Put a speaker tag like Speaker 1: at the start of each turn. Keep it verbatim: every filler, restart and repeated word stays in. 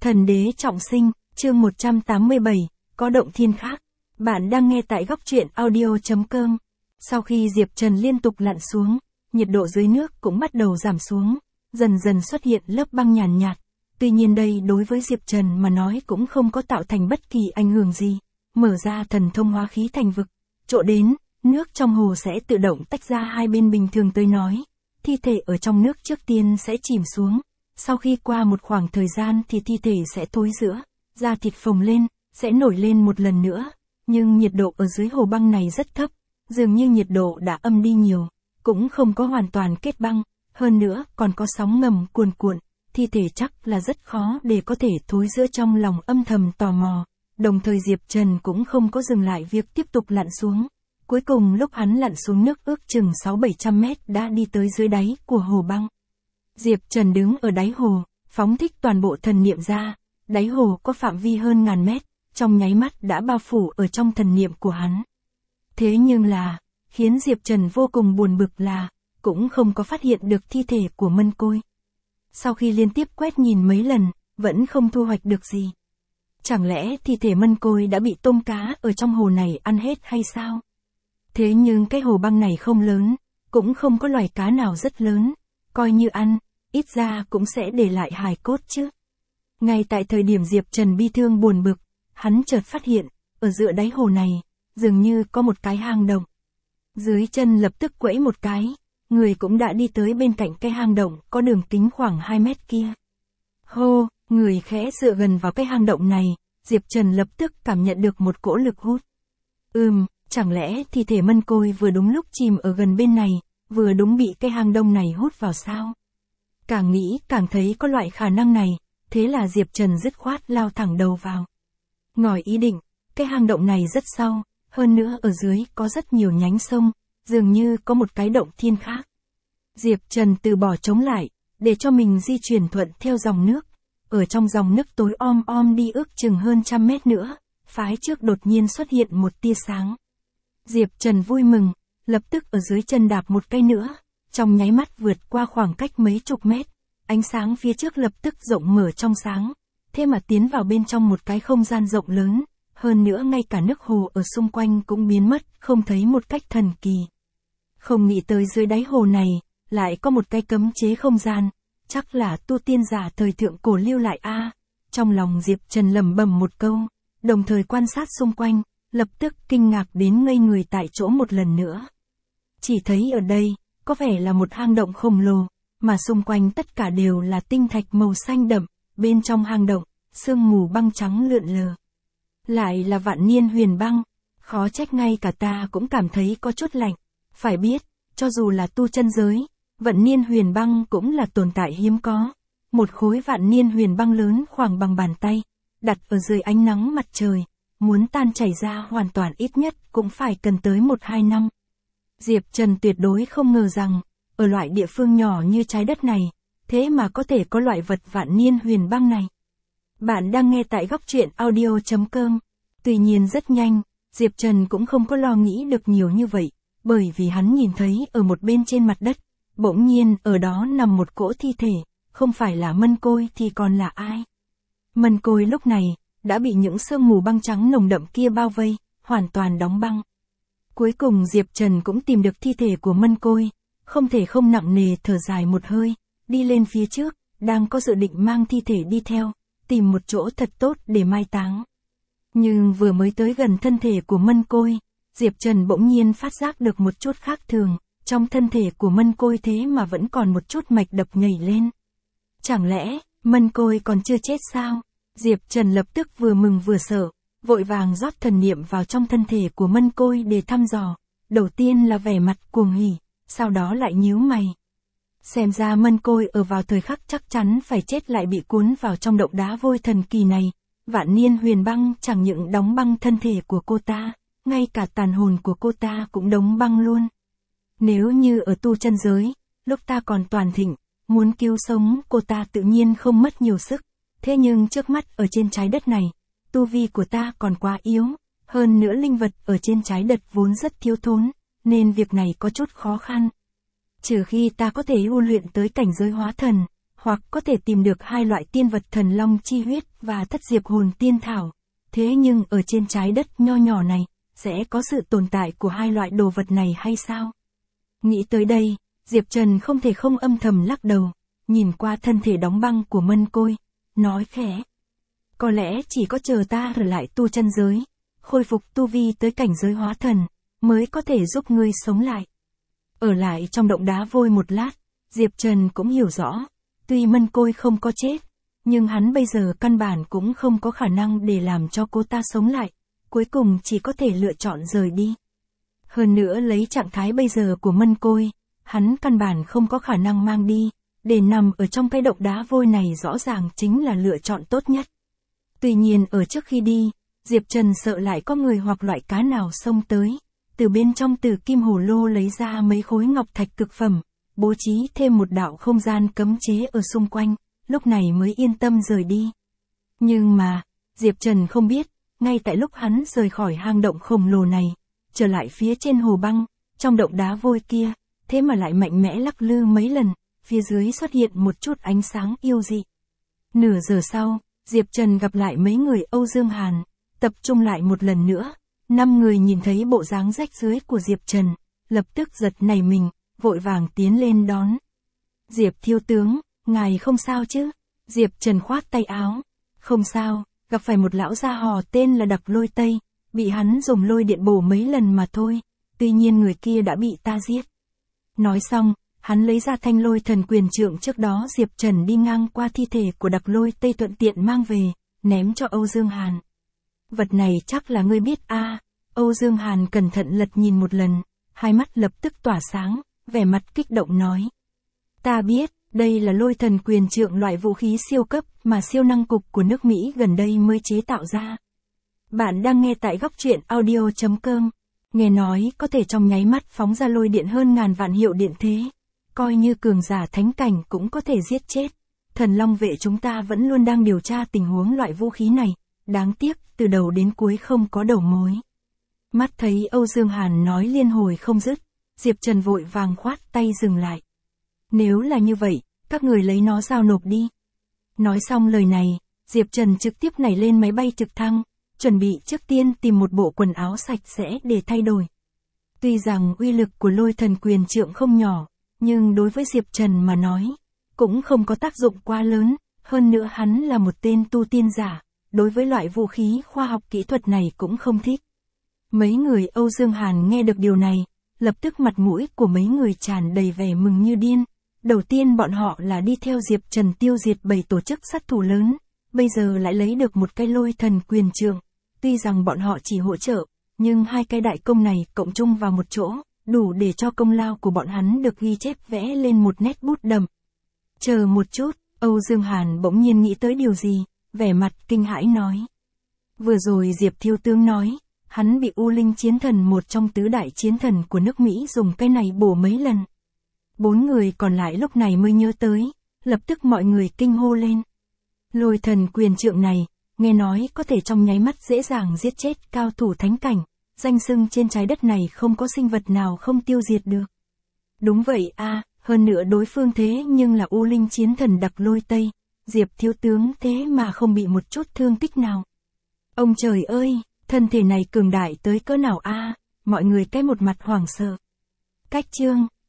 Speaker 1: Thần đế trọng sinh, chương một trăm tám mươi bảy, có động thiên khác. Bạn đang nghe tại góc truyện audio chấm com. Sau khi Diệp Trần liên tục lặn xuống, nhiệt độ dưới nước cũng bắt đầu giảm xuống, dần dần xuất hiện lớp băng nhàn nhạt, nhạt. Tuy nhiên đây đối với Diệp Trần mà nói cũng không có tạo thành bất kỳ ảnh hưởng gì. Mở ra thần thông hóa khí thành vực, chỗ đến, nước trong hồ sẽ tự động tách ra hai bên. Bình thường tới nói, thi thể ở trong nước trước tiên sẽ chìm xuống. Sau khi qua một khoảng thời gian thì thi thể sẽ thối rữa, da thịt phồng lên, sẽ nổi lên một lần nữa. Nhưng nhiệt độ ở dưới hồ băng này rất thấp, dường như nhiệt độ đã âm đi nhiều, cũng không có hoàn toàn kết băng, hơn nữa còn có sóng ngầm cuồn cuộn, thi thể chắc là rất khó để có thể thối rữa. Trong lòng âm thầm tò mò, đồng thời Diệp Trần cũng không có dừng lại việc tiếp tục lặn xuống. Cuối cùng lúc hắn lặn xuống nước ước chừng sáu bảy trăm mét đã đi tới dưới đáy của hồ băng. Diệp Trần đứng ở đáy hồ, phóng thích toàn bộ thần niệm ra, đáy hồ có phạm vi hơn ngàn mét, trong nháy mắt đã bao phủ ở trong thần niệm của hắn. Thế nhưng là, khiến Diệp Trần vô cùng buồn bực là, cũng không có phát hiện được thi thể của Mân Côi. Sau khi liên tiếp quét nhìn mấy lần, vẫn không thu hoạch được gì. Chẳng lẽ thi thể Mân Côi đã bị tôm cá ở trong hồ này ăn hết hay sao? Thế nhưng cái hồ băng này không lớn, cũng không có loài cá nào rất lớn, coi như ăn, ít ra cũng sẽ để lại hài cốt chứ. Ngay tại thời điểm Diệp Trần bi thương buồn bực, hắn chợt phát hiện, ở giữa đáy hồ này, dường như có một cái hang động. Dưới chân lập tức quẫy một cái, người cũng đã đi tới bên cạnh cái hang động có đường kính khoảng hai mét kia. Hô, người khẽ dựa gần vào cái hang động này, Diệp Trần lập tức cảm nhận được một cỗ lực hút. Ừm, chẳng lẽ thi thể Mân Côi vừa đúng lúc chìm ở gần bên này, vừa đúng bị cái hang động này hút vào sao? Càng nghĩ càng thấy có loại khả năng này, thế là Diệp Trần dứt khoát lao thẳng đầu vào. Ngòi ý định, cái hang động này rất sâu, hơn nữa ở dưới có rất nhiều nhánh sông, dường như có một cái động thiên khác. Diệp Trần từ bỏ chống lại, để cho mình di chuyển thuận theo dòng nước. Ở trong dòng nước tối om om đi ước chừng hơn trăm mét nữa, phái trước đột nhiên xuất hiện một tia sáng. Diệp Trần vui mừng, lập tức ở dưới chân đạp một cây nữa, trong nháy mắt vượt qua khoảng cách mấy chục mét, ánh sáng phía trước lập tức rộng mở trong sáng, thế mà tiến vào bên trong một cái không gian rộng lớn, hơn nữa ngay cả nước hồ ở xung quanh cũng biến mất, không thấy một cách thần kỳ. Không nghĩ tới dưới đáy hồ này, lại có một cái cấm chế không gian, chắc là tu tiên giả thời thượng cổ lưu lại a. À. Trong lòng Diệp Trần lẩm bẩm một câu, đồng thời quan sát xung quanh, lập tức kinh ngạc đến ngây người tại chỗ một lần nữa. Chỉ thấy ở đây, có vẻ là một hang động khổng lồ, mà xung quanh tất cả đều là tinh thạch màu xanh đậm, bên trong hang động, sương mù băng trắng lượn lờ. Lại là vạn niên huyền băng, khó trách ngay cả ta cũng cảm thấy có chút lạnh. Phải biết, cho dù là tu chân giới, vạn niên huyền băng cũng là tồn tại hiếm có. Một khối vạn niên huyền băng lớn khoảng bằng bàn tay, đặt ở dưới ánh nắng mặt trời, muốn tan chảy ra hoàn toàn ít nhất cũng phải cần tới một hai năm. Diệp Trần tuyệt đối không ngờ rằng, ở loại địa phương nhỏ như trái đất này, thế mà có thể có loại vật vạn niên huyền băng này. Bạn đang nghe tại góc truyện audio chấm com. Tuy nhiên rất nhanh, Diệp Trần cũng không có lo nghĩ được nhiều như vậy, bởi vì hắn nhìn thấy ở một bên trên mặt đất, bỗng nhiên ở đó nằm một cỗ thi thể, không phải là Mân Côi thì còn là ai? Mân Côi lúc này, đã bị những sương mù băng trắng nồng đậm kia bao vây, hoàn toàn đóng băng. Cuối cùng Diệp Trần cũng tìm được thi thể của Mân Côi, không thể không nặng nề thở dài một hơi, đi lên phía trước, đang có dự định mang thi thể đi theo, tìm một chỗ thật tốt để mai táng. Nhưng vừa mới tới gần thân thể của Mân Côi, Diệp Trần bỗng nhiên phát giác được một chút khác thường, trong thân thể của Mân Côi thế mà vẫn còn một chút mạch đập nhảy lên. Chẳng lẽ, Mân Côi còn chưa chết sao? Diệp Trần lập tức vừa mừng vừa sợ, vội vàng rót thần niệm vào trong thân thể của Mân Côi để thăm dò. Đầu tiên là vẻ mặt cuồng hỉ, sau đó lại nhíu mày. Xem ra Mân Côi ở vào thời khắc chắc chắn phải chết lại bị cuốn vào trong động đá vôi thần kỳ này. Vạn niên huyền băng chẳng những đóng băng thân thể của cô ta, ngay cả tàn hồn của cô ta cũng đóng băng luôn. Nếu như ở tu chân giới, lúc ta còn toàn thịnh, muốn cứu sống cô ta tự nhiên không mất nhiều sức. Thế nhưng trước mắt ở trên trái đất này, tu vi của ta còn quá yếu, hơn nữa linh vật ở trên trái đất vốn rất thiếu thốn, nên việc này có chút khó khăn. Trừ khi ta có thể tu luyện tới cảnh giới hóa thần, hoặc có thể tìm được hai loại tiên vật thần long chi huyết và thất diệp hồn tiên thảo. Thế nhưng ở trên trái đất nho nhỏ này, sẽ có sự tồn tại của hai loại đồ vật này hay sao? Nghĩ tới đây, Diệp Trần không thể không âm thầm lắc đầu, nhìn qua thân thể đóng băng của Mân Côi, nói khẽ. Có lẽ chỉ có chờ ta ở lại tu chân giới, khôi phục tu vi tới cảnh giới hóa thần, mới có thể giúp ngươi sống lại. Ở lại trong động đá vôi một lát, Diệp Trần cũng hiểu rõ, tuy Mân Côi không có chết, nhưng hắn bây giờ căn bản cũng không có khả năng để làm cho cô ta sống lại, cuối cùng chỉ có thể lựa chọn rời đi. Hơn nữa lấy trạng thái bây giờ của Mân Côi, hắn căn bản không có khả năng mang đi, để nằm ở trong cái động đá vôi này rõ ràng chính là lựa chọn tốt nhất. Tuy nhiên ở trước khi đi, Diệp Trần sợ lại có người hoặc loại cá nào xông tới, từ bên trong Tử Kim Hồ Lô lấy ra mấy khối ngọc thạch cực phẩm, bố trí thêm một đạo không gian cấm chế ở xung quanh, lúc này mới yên tâm rời đi. Nhưng mà, Diệp Trần không biết, ngay tại lúc hắn rời khỏi hang động khổng lồ này, trở lại phía trên hồ băng, trong động đá vôi kia, thế mà lại mạnh mẽ lắc lư mấy lần, phía dưới xuất hiện một chút ánh sáng yêu dị. Nửa giờ sau, Diệp Trần gặp lại mấy người Âu Dương Hàn, tập trung lại một lần nữa, năm người nhìn thấy bộ dáng rách rưới của Diệp Trần, lập tức giật nảy mình, vội vàng tiến lên đón. Diệp thiếu tướng, ngài không sao chứ? Diệp Trần khoát tay áo. Không sao, gặp phải một lão gia hò tên là Đặc Lôi Tây, bị hắn dùng lôi điện bổ mấy lần mà thôi, tuy nhiên người kia đã bị ta giết. Nói xong, hắn lấy ra thanh lôi thần quyền trượng trước đó Diệp Trần đi ngang qua thi thể của Đặc Lôi Tây thuận tiện mang về, ném cho Âu Dương Hàn. Vật này chắc là ngươi biết a? À. Âu Dương Hàn cẩn thận lật nhìn một lần, hai mắt lập tức tỏa sáng, vẻ mặt kích động nói. Ta biết, đây là lôi thần quyền trượng, loại vũ khí siêu cấp mà siêu năng cục của nước Mỹ gần đây mới chế tạo ra. Bạn đang nghe tại góc truyện audio chấm com. Nghe nói có thể trong nháy mắt phóng ra lôi điện hơn ngàn vạn hiệu điện thế. Coi như cường giả thánh cảnh cũng có thể giết chết. Thần Long vệ chúng ta vẫn luôn đang điều tra tình huống loại vũ khí này. Đáng tiếc, từ đầu đến cuối không có đầu mối. Mắt thấy Âu Dương Hàn nói liên hồi không dứt, Diệp Trần vội vàng khoát tay dừng lại. Nếu là như vậy, các người lấy nó giao nộp đi. Nói xong lời này, Diệp Trần trực tiếp nảy lên máy bay trực thăng, chuẩn bị trước tiên tìm một bộ quần áo sạch sẽ để thay đổi. Tuy rằng uy lực của lôi thần quyền trượng không nhỏ, nhưng đối với Diệp Trần mà nói, cũng không có tác dụng quá lớn, hơn nữa hắn là một tên tu tiên giả, đối với loại vũ khí khoa học kỹ thuật này cũng không thích. Mấy người Âu Dương Hàn nghe được điều này, lập tức mặt mũi của mấy người tràn đầy vẻ mừng như điên. Đầu tiên bọn họ là đi theo Diệp Trần tiêu diệt bảy tổ chức sát thủ lớn, bây giờ lại lấy được một cái lôi thần quyền trượng. Tuy rằng bọn họ chỉ hỗ trợ, nhưng hai cái đại công này cộng chung vào một chỗ, đủ để cho công lao của bọn hắn được ghi chép vẽ lên một nét bút đậm. Chờ một chút, Âu Dương Hàn bỗng nhiên nghĩ tới điều gì, vẻ mặt kinh hãi nói. Vừa rồi Diệp thiếu tướng nói, hắn bị U Linh chiến thần, một trong tứ đại chiến thần của nước Mỹ, dùng cái này bổ mấy lần. Bốn người còn lại lúc này mới nhớ tới, lập tức mọi người kinh hô lên. Lôi thần quyền trượng này, nghe nói có thể trong nháy mắt dễ dàng giết chết cao thủ thánh cảnh, danh xưng trên trái đất này không có sinh vật nào không tiêu diệt được. Đúng vậy a, à, hơn nữa đối phương thế nhưng là U Linh chiến thần Đặc Lôi Tây, Diệp thiếu tướng thế mà không bị một chút thương tích nào. Ông trời ơi, thân thể này cường đại tới cỡ nào a, à? Mọi người cái một mặt hoảng sợ. Cách chương